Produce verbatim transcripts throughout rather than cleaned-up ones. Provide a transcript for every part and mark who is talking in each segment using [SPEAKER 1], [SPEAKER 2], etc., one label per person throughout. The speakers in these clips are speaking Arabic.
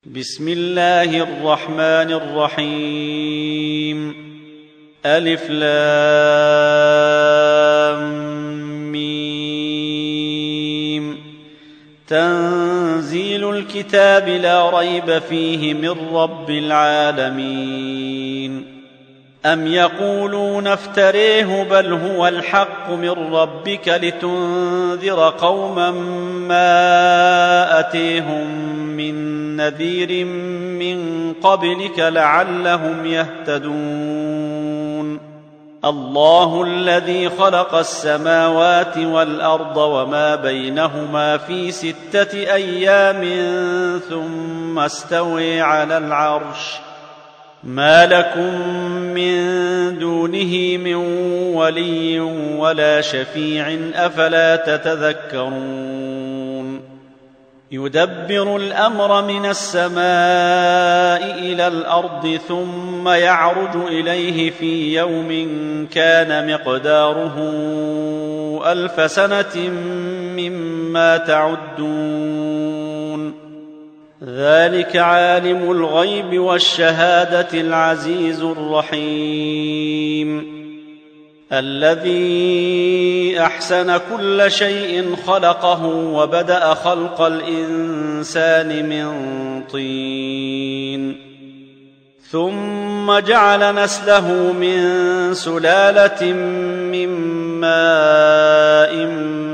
[SPEAKER 1] بسم الله الرحمن الرحيم. ألف لام ميم. تنزيل الكتاب لا ريب فيه من رب العالمين. أم يقولون افتريه بل هو الحق من ربك لتنذر قوما ما أتيهم من نذير من قبلك لعلهم يهتدون. الله الذي خلق السماوات والأرض وما بينهما في ستة أيام ثم استوى على العرش. ما لكم من دونه من ولي ولا شفيع أفلا تتذكرون. يدبر الأمر من السماء إلى الأرض ثم يعرج إليه في يوم كان مقداره ألف سنة مما تعدون. ذلك عالم الغيب والشهادة العزيز الرحيم. الذي أحسن كل شيء خلقه وبدأ خلق الإنسان من طين ثم جعل نسله من سلالة من ماء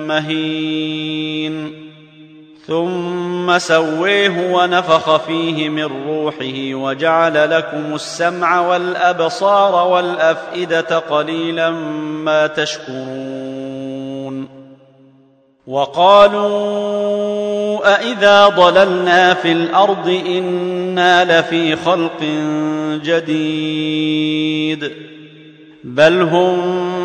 [SPEAKER 1] مهين ثم سويه ونفخ فيه من روحه وجعل لكم السمع والأبصار والأفئدة قليلا ما تشكرون. وقالوا أإذا ضللنا في الأرض إنا لفي خلق جديد بل هم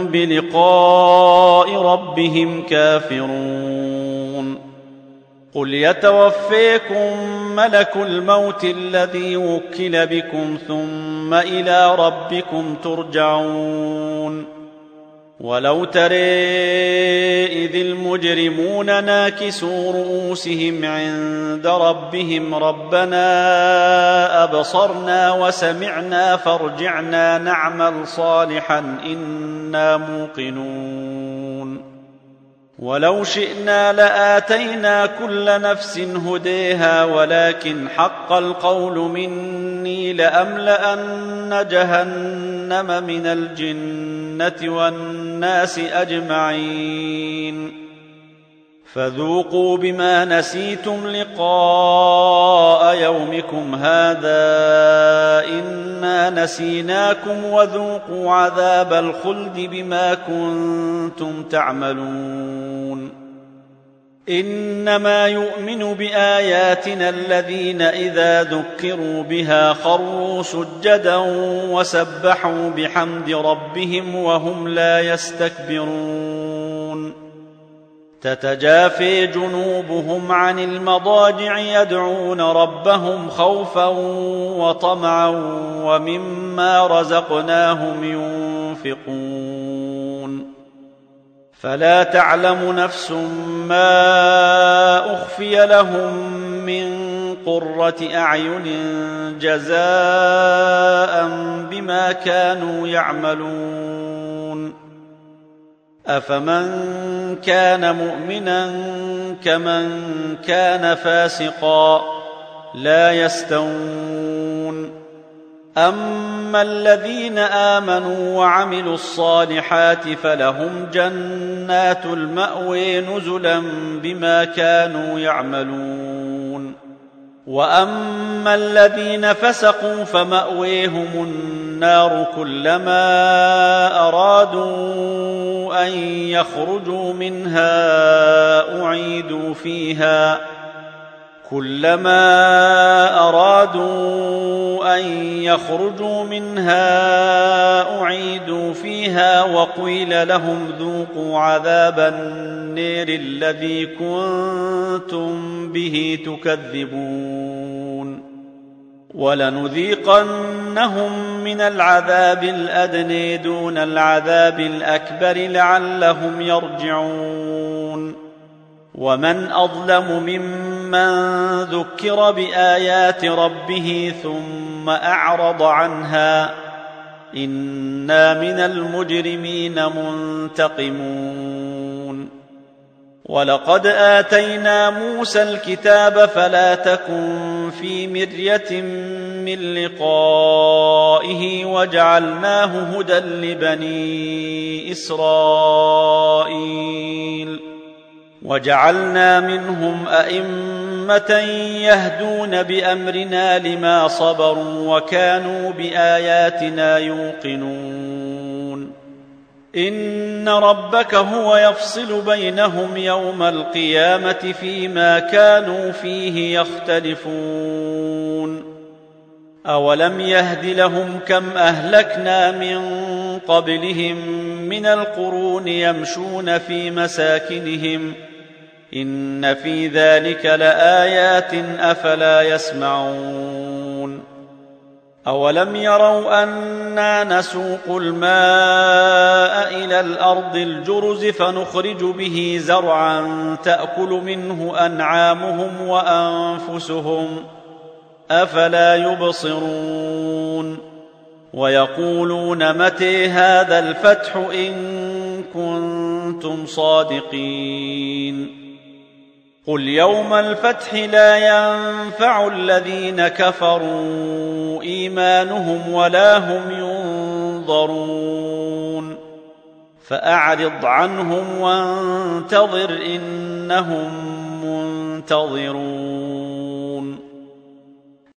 [SPEAKER 1] بلقاء ربهم كافرون. قل يتوفيكم ملك الموت الذي وكل بكم ثم إلى ربكم ترجعون. ولو ترى إذ المجرمون ناكسوا رؤوسهم عند ربهم ربنا أبصرنا وسمعنا فارجعنا نعمل صالحا إنا موقنون. ولو شئنا لآتينا كل نفس هديها ولكن حق القول مني لأملأن جهنم من الجنة والناس أجمعين. فذوقوا بما نسيتم لقاء يومكم هذا إنا نسيناكم وذوقوا عذاب الخلد بما كنتم تعملون. إنما يؤمن بآياتنا الذين إذا ذكروا بها خروا سجدا وسبحوا بحمد ربهم وهم لا يستكبرون. تتجافي جنوبهم عن المضاجع يدعون ربهم خوفا وطمعا ومما رزقناهم ينفقون. فلا تعلم نفس ما أخفي لهم من قرة أعين جزاء بما كانوا يعملون. أفمن كان مؤمنا كمن كان فاسقا لا يستوون. أما الذين آمنوا وعملوا الصالحات فلهم جنات المأوى نزلا بما كانوا يعملون. وأما الذين فسقوا فمأويهم النار كلما أرادوا أن يخرجوا منها أعيدوا فيها كلما أرادوا أن يخرجوا منها أعيدوا فيها وقيل لهم ذوقوا عذاب النير الذي كنتم به تكذبون. ولنذيقنهم من العذاب الأدنى دون العذاب الأكبر لعلهم يرجعون. ومن أظلم ممن من ذكر بآيات ربه ثم أعرض عنها إنا من المجرمين منتقمون ولقد آتينا موسى الكتاب فلا تكن في مرية من لقائه وجعلناه هدى لبني إسرائيل وجعلنا منهم أئمة يهدون بأمرنا لما صبروا وكانوا بآياتنا يوقنون إن ربك هو يفصل بينهم يوم القيامة فيما كانوا فيه يختلفون أولم يهد لهم كم أهلكنا من قبلهم من القرون يمشون في مساكنهم إن في ذلك لآيات أفلا يسمعون أولم يروا أنا نسوق الماء إلى الأرض الجرز فنخرج به زرعا تأكل منه أنعامهم وأنفسهم أفلا يبصرون ويقولون متى هذا الفتح إن كنتم صادقين قل يوم الفتح لا ينفع الذين كفروا إيمانهم ولا هم ينظرون فأعرض عنهم وانتظر إنهم منتظرون